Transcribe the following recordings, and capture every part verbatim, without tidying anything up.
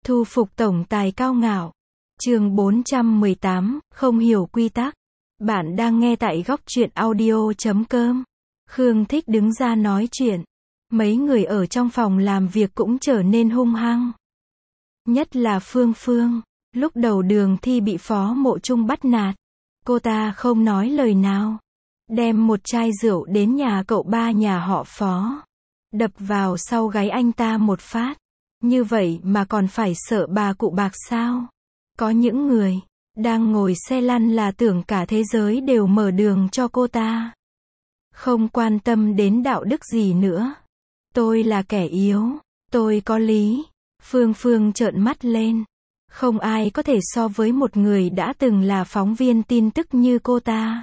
Thu phục tổng tài cao ngạo. Chương bốn trăm mười tám, không hiểu quy tắc. Bạn đang nghe tại góc truyện audio chấm com. Khương Thích đứng ra nói chuyện. Mấy người ở trong phòng làm việc cũng trở nên hung hăng. Nhất là Phương Phương. Lúc đầu Đường Thi bị Phó Mộ Trung bắt nạt. Cô ta không nói lời nào. Đem một chai rượu đến nhà cậu ba nhà họ Phó. Đập vào sau gáy anh ta một phát. Như vậy mà còn phải sợ bà cụ bạc sao? Có những người đang ngồi xe lăn là tưởng cả thế giới đều mở đường cho cô ta. Không quan tâm đến đạo đức gì nữa. Tôi là kẻ yếu. Tôi có lý. Phương Phương trợn mắt lên. Không ai có thể so với một người đã từng là phóng viên tin tức như cô ta.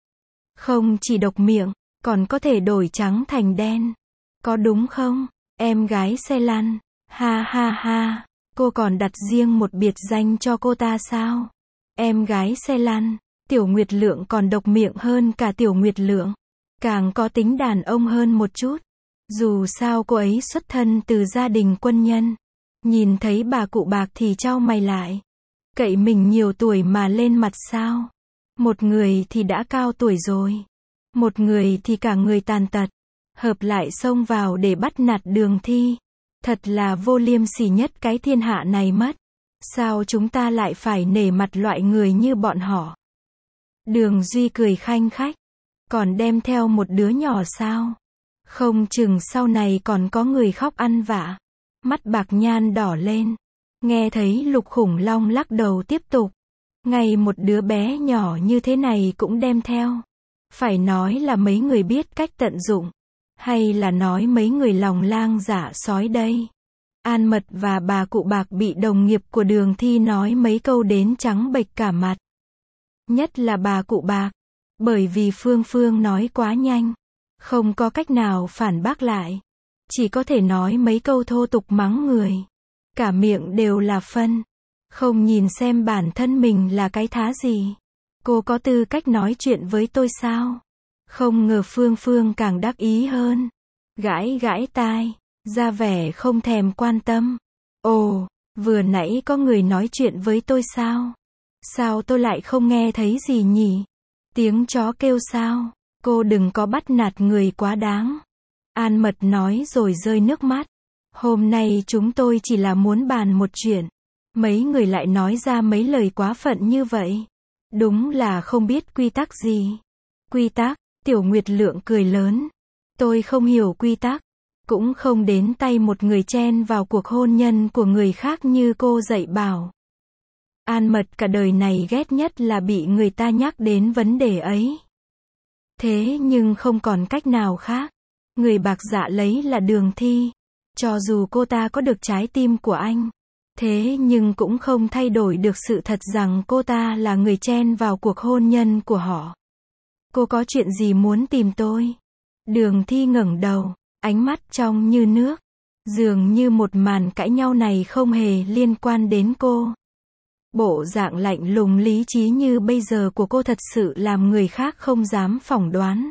Không chỉ độc miệng, còn có thể đổi trắng thành đen. Có đúng không? Em gái xe lăn. Ha ha ha, cô còn đặt riêng một biệt danh cho cô ta sao? Em gái xe lăn. Tiểu Nguyệt Lượng còn độc miệng hơn cả Tiểu Nguyệt Lượng. Càng có tính đàn ông hơn một chút. Dù sao cô ấy xuất thân từ gia đình quân nhân. Nhìn thấy bà cụ bạc thì chau mày lại. Cậy mình nhiều tuổi mà lên mặt sao? Một người thì đã cao tuổi rồi. Một người thì cả người tàn tật. Hợp lại xông vào để bắt nạt Đường Thi. Thật là vô liêm sỉ nhất cái thiên hạ này mất. Sao chúng ta lại phải nể mặt loại người như bọn họ? Đường Duy cười khanh khách. Còn đem theo một đứa nhỏ sao? Không chừng sau này còn có người khóc ăn vạ. Mắt Bạc Nhan đỏ lên. Nghe thấy Lục Khủng Long lắc đầu tiếp tục. Ngay một đứa bé nhỏ như thế này cũng đem theo. Phải nói là mấy người biết cách tận dụng. Hay là nói mấy người lòng lang dạ sói đây? An Mật và bà cụ bạc bị đồng nghiệp của Đường Thi nói mấy câu đến trắng bệch cả mặt. Nhất là bà cụ bạc. Bởi vì Phương Phương nói quá nhanh. Không có cách nào phản bác lại. Chỉ có thể nói mấy câu thô tục mắng người. Cả miệng đều là phân. Không nhìn xem bản thân mình là cái thá gì. Cô có tư cách nói chuyện với tôi sao? Không ngờ Phương Phương càng đắc ý hơn. Gãi gãi tai, ra vẻ không thèm quan tâm. Ồ, vừa nãy có người nói chuyện với tôi sao? Sao tôi lại không nghe thấy gì nhỉ? Tiếng chó kêu sao? Cô đừng có bắt nạt người quá đáng. An Mật nói rồi rơi nước mắt. Hôm nay chúng tôi chỉ là muốn bàn một chuyện. Mấy người lại nói ra mấy lời quá phận như vậy. Đúng là không biết quy tắc gì. Quy tắc? Tiểu Nguyệt Lượng cười lớn. Tôi không hiểu quy tắc. Cũng không đến tay một người chen vào cuộc hôn nhân của người khác như cô dạy bảo. An Mật cả đời này ghét nhất là bị người ta nhắc đến vấn đề ấy. Thế nhưng không còn cách nào khác. Người bạc dạ lấy là Đường Thi. Cho dù cô ta có được trái tim của anh. Thế nhưng cũng không thay đổi được sự thật rằng cô ta là người chen vào cuộc hôn nhân của họ. Cô có chuyện gì muốn tìm tôi? Đường Thi ngẩng đầu, ánh mắt trong như nước. Dường như một màn cãi nhau này không hề liên quan đến cô. Bộ dạng lạnh lùng lý trí như bây giờ của cô thật sự làm người khác không dám phỏng đoán.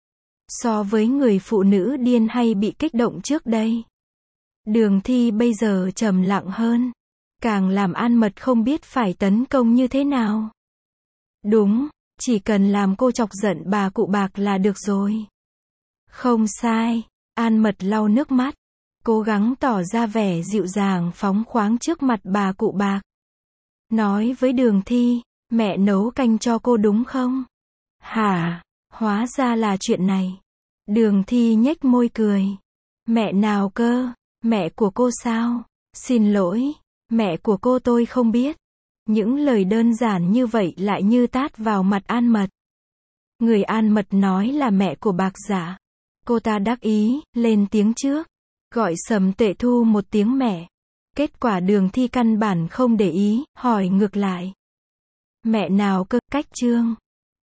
So với người phụ nữ điên hay bị kích động trước đây. Đường Thi bây giờ trầm lặng hơn. Càng làm An Mật không biết phải tấn công như thế nào. Đúng, chỉ cần làm cô chọc giận bà cụ bạc là được rồi. Không sai. An Mật lau nước mắt. Cố gắng tỏ ra vẻ dịu dàng phóng khoáng trước mặt bà cụ bạc. Nói với Đường Thi, mẹ nấu canh cho cô đúng không? Hả? Hóa ra là chuyện này. Đường Thi nhếch môi cười. Mẹ nào cơ? Mẹ của cô sao? Xin lỗi, mẹ của cô tôi không biết. Những lời đơn giản như vậy lại như tát vào mặt An Mật. Người An Mật nói là mẹ của Bạc Dạ. Cô ta đắc ý, lên tiếng trước. Gọi Sầm Tệ Thu một tiếng mẹ. Kết quả Đường Thi căn bản không để ý, hỏi ngược lại. Mẹ nào cơ? Cách Trương.